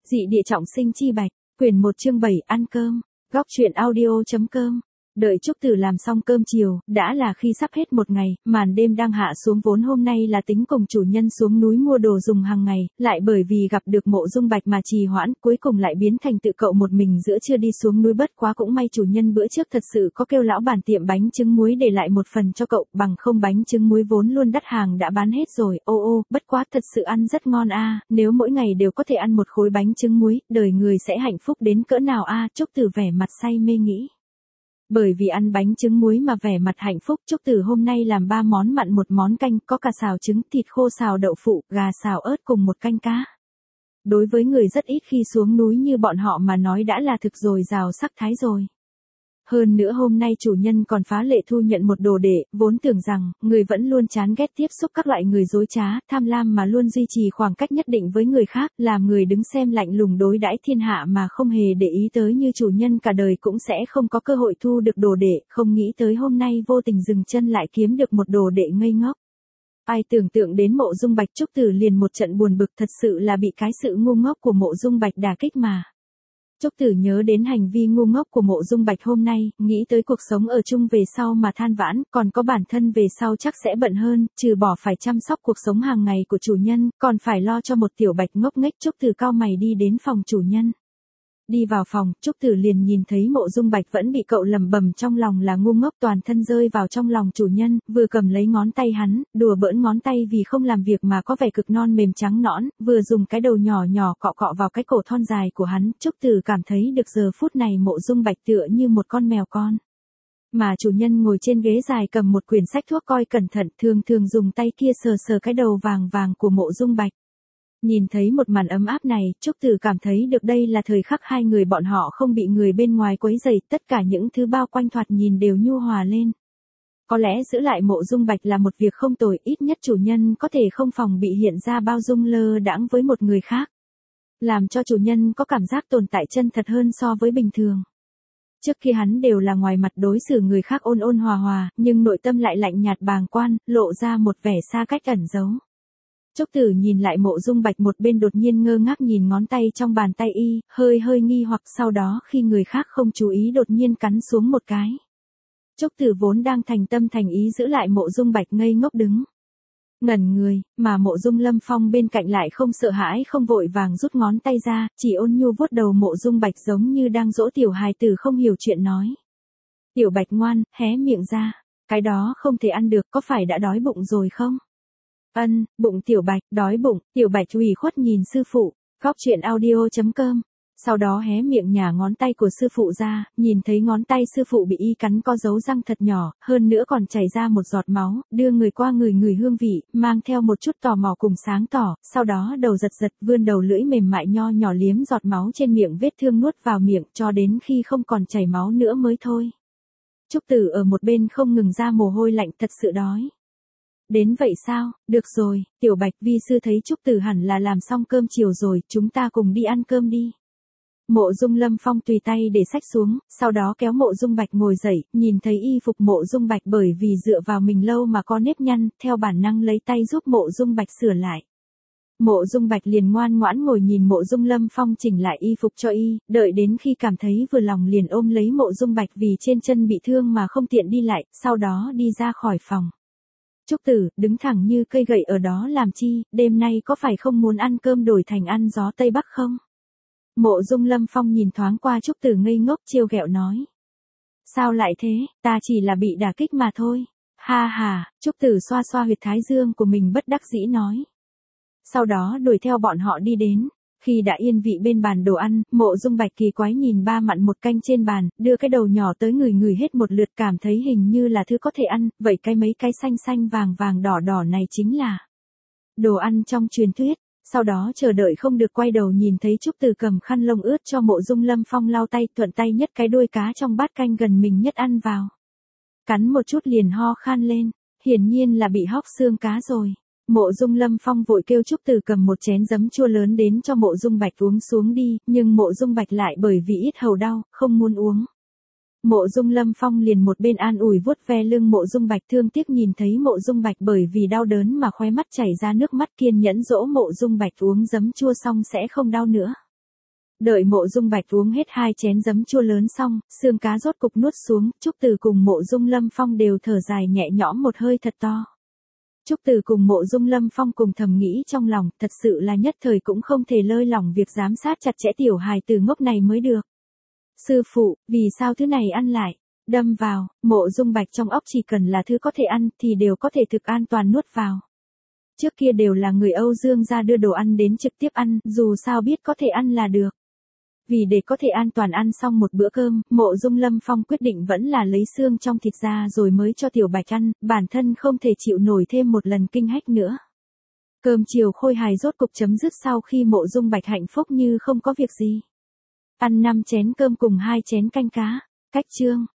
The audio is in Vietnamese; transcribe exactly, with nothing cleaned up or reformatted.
Dị địa trọng sinh chi bạch, quyển một chương bảy ăn cơm, góc truyện audio.com. Đợi Trúc Tử làm xong cơm chiều, đã là khi sắp hết một ngày, màn đêm đang hạ xuống vốn hôm nay là tính cùng chủ nhân xuống núi mua đồ dùng hàng ngày, lại bởi vì gặp được Mộ Dung Bạch mà trì hoãn, cuối cùng lại biến thành tự cậu một mình giữa trưa đi xuống núi. Bất quá cũng may chủ nhân bữa trước thật sự có kêu lão bản tiệm bánh trứng muối để lại một phần cho cậu, bằng không bánh trứng muối vốn luôn đắt hàng đã bán hết rồi. Ô ô, bất quá thật sự ăn rất ngon a, à, nếu mỗi ngày đều có thể ăn một khối bánh trứng muối, đời người sẽ hạnh phúc đến cỡ nào a, à, Trúc Tử vẻ mặt say mê nghĩ. Bởi vì ăn bánh trứng muối mà vẻ mặt hạnh phúc, Trúc Tử hôm nay làm ba món mặn một món canh, có cả xào trứng, thịt khô xào đậu phụ, gà xào ớt cùng một canh cá. Đối với người rất ít khi xuống núi như bọn họ mà nói đã là thực dồi dào sắc thái rồi. Hơn nữa hôm nay chủ nhân còn phá lệ thu nhận một đồ đệ, vốn tưởng rằng, người vẫn luôn chán ghét tiếp xúc các loại người dối trá, tham lam mà luôn duy trì khoảng cách nhất định với người khác, làm người đứng xem lạnh lùng đối đãi thiên hạ mà không hề để ý tới như chủ nhân cả đời cũng sẽ không có cơ hội thu được đồ đệ, không nghĩ tới hôm nay vô tình dừng chân lại kiếm được một đồ đệ ngây ngốc. Ai tưởng tượng đến Mộ Dung Bạch, Trúc Tử liền một trận buồn bực, thật sự là bị cái sự ngu ngốc của Mộ Dung Bạch đả kích mà. Trúc Tử nhớ đến hành vi ngu ngốc của Mộ Dung Bạch hôm nay, nghĩ tới cuộc sống ở chung về sau mà than vãn, còn có bản thân về sau chắc sẽ bận hơn, trừ bỏ phải chăm sóc cuộc sống hàng ngày của chủ nhân, còn phải lo cho một tiểu bạch ngốc nghếch. Trúc Tử cau mày đi đến phòng chủ nhân. Đi vào phòng, Trúc Tử liền nhìn thấy Mộ Dung Bạch vẫn bị cậu lẩm bẩm trong lòng là ngu ngốc, toàn thân rơi vào trong lòng chủ nhân, vừa cầm lấy ngón tay hắn, đùa bỡn ngón tay vì không làm việc mà có vẻ cực non mềm trắng nõn, vừa dùng cái đầu nhỏ nhỏ cọ cọ vào cái cổ thon dài của hắn. Trúc Tử cảm thấy được giờ phút này Mộ Dung Bạch tựa như một con mèo con. Mà chủ nhân ngồi trên ghế dài cầm một quyển sách thuốc coi cẩn thận, thường thường dùng tay kia sờ sờ cái đầu vàng vàng của Mộ Dung Bạch. Nhìn thấy một màn ấm áp này, Trúc Tử cảm thấy được đây là thời khắc hai người bọn họ không bị người bên ngoài quấy rầy, tất cả những thứ bao quanh thoạt nhìn đều nhu hòa lên. Có lẽ giữ lại Mộ Dung Bạch là một việc không tồi, ít nhất chủ nhân có thể không phòng bị hiện ra bao dung lơ đãng với một người khác. Làm cho chủ nhân có cảm giác tồn tại chân thật hơn so với bình thường. Trước khi hắn đều là ngoài mặt đối xử người khác ôn ôn hòa hòa, nhưng nội tâm lại lạnh nhạt bàng quan, lộ ra một vẻ xa cách ẩn giấu. Trúc Tử nhìn lại Mộ Dung Bạch một bên đột nhiên ngơ ngác nhìn ngón tay trong bàn tay y, hơi hơi nghi hoặc, sau đó khi người khác không chú ý đột nhiên cắn xuống một cái. Trúc Tử vốn đang thành tâm thành ý giữ lại Mộ Dung Bạch ngây ngốc đứng. Ngẩn người, mà Mộ Dung Lâm Phong bên cạnh lại không sợ hãi không vội vàng rút ngón tay ra, chỉ ôn nhu vuốt đầu Mộ Dung Bạch giống như đang dỗ tiểu hài tử không hiểu chuyện nói. Tiểu Bạch ngoan, hé miệng ra, cái đó không thể ăn được, có phải đã đói bụng rồi không? Ân, bụng Tiểu Bạch, đói bụng. Tiểu Bạch ủy khuất nhìn sư phụ, góc truyện audio.com. Sau đó hé miệng nhả ngón tay của sư phụ ra, nhìn thấy ngón tay sư phụ bị y cắn có dấu răng thật nhỏ, hơn nữa còn chảy ra một giọt máu, đưa người qua người người hương vị, mang theo một chút tò mò cùng sáng tỏ, sau đó đầu giật giật vươn đầu lưỡi mềm mại nho nhỏ liếm giọt máu trên miệng vết thương nuốt vào miệng cho đến khi không còn chảy máu nữa mới thôi. Trúc Tử ở một bên không ngừng ra mồ hôi lạnh, thật sự đói. Đến vậy sao, được rồi, Tiểu Bạch, vi sư thấy Trúc Tử hẳn là làm xong cơm chiều rồi, chúng ta cùng đi ăn cơm đi. Mộ Dung Lâm Phong tùy tay để sách xuống, sau đó kéo Mộ Dung Bạch ngồi dậy, nhìn thấy y phục Mộ Dung Bạch bởi vì dựa vào mình lâu mà có nếp nhăn, theo bản năng lấy tay giúp Mộ Dung Bạch sửa lại. Mộ Dung Bạch liền ngoan ngoãn ngồi nhìn Mộ Dung Lâm Phong chỉnh lại y phục cho y, đợi đến khi cảm thấy vừa lòng liền ôm lấy Mộ Dung Bạch vì trên chân bị thương mà không tiện đi lại, sau đó đi ra khỏi phòng. Trúc Tử, đứng thẳng như cây gậy ở đó làm chi, đêm nay có phải không muốn ăn cơm đổi thành ăn gió Tây Bắc không? Mộ Dung Lâm Phong nhìn thoáng qua Trúc Tử ngây ngốc trêu ghẹo nói. Sao lại thế, ta chỉ là bị đả kích mà thôi. Ha ha, Trúc Tử xoa xoa huyệt thái dương của mình bất đắc dĩ nói. Sau đó đuổi theo bọn họ đi đến. Khi đã yên vị bên bàn đồ ăn, Mộ Dung Bạch kỳ quái nhìn ba mặn một canh trên bàn, đưa cái đầu nhỏ tới người người hết một lượt, cảm thấy hình như là thứ có thể ăn, vậy cái mấy cái xanh xanh vàng vàng đỏ đỏ này chính là đồ ăn trong truyền thuyết. Sau đó chờ đợi không được quay đầu nhìn thấy Trúc Tử cầm khăn lông ướt cho Mộ Dung Lâm Phong lau tay, thuận tay nhất cái đuôi cá trong bát canh gần mình nhất ăn vào. Cắn một chút liền ho khan lên, hiển nhiên là bị hóc xương cá rồi. Mộ Dung Lâm Phong vội kêu Trúc Tử cầm một chén giấm chua lớn đến cho Mộ Dung Bạch uống xuống đi, nhưng Mộ Dung Bạch lại bởi vì yết hầu đau, không muốn uống. Mộ Dung Lâm Phong liền một bên an ủi vuốt ve lưng Mộ Dung Bạch, thương tiếc nhìn thấy Mộ Dung Bạch bởi vì đau đớn mà khóe mắt chảy ra nước mắt, kiên nhẫn dỗ Mộ Dung Bạch uống giấm chua xong sẽ không đau nữa. Đợi Mộ Dung Bạch uống hết hai chén giấm chua lớn xong, xương cá rốt cục nuốt xuống, Trúc Từ cùng Mộ Dung Lâm Phong đều thở dài nhẹ nhõm một hơi thật to. Trúc Từ cùng Mộ Dung Lâm Phong cùng thầm nghĩ trong lòng, thật sự là nhất thời cũng không thể lơi lỏng việc giám sát chặt chẽ tiểu hài tử ngốc này mới được. Sư phụ, vì sao thứ này ăn lại? Đâm vào, Mộ Dung Bạch trong óc chỉ cần là thứ có thể ăn thì đều có thể thực an toàn nuốt vào. Trước kia đều là người Âu Dương gia đưa đồ ăn đến trực tiếp ăn, dù sao biết có thể ăn là được. Vì để có thể an toàn ăn xong một bữa cơm, Mộ Dung Lâm Phong quyết định vẫn là lấy xương trong thịt ra rồi mới cho Tiểu Bạch ăn, bản thân không thể chịu nổi thêm một lần kinh hách nữa. Cơm chiều khôi hài rốt cục chấm dứt sau khi Mộ Dung Bạch hạnh phúc như không có việc gì. Ăn năm chén cơm cùng hai chén canh cá. Cách chương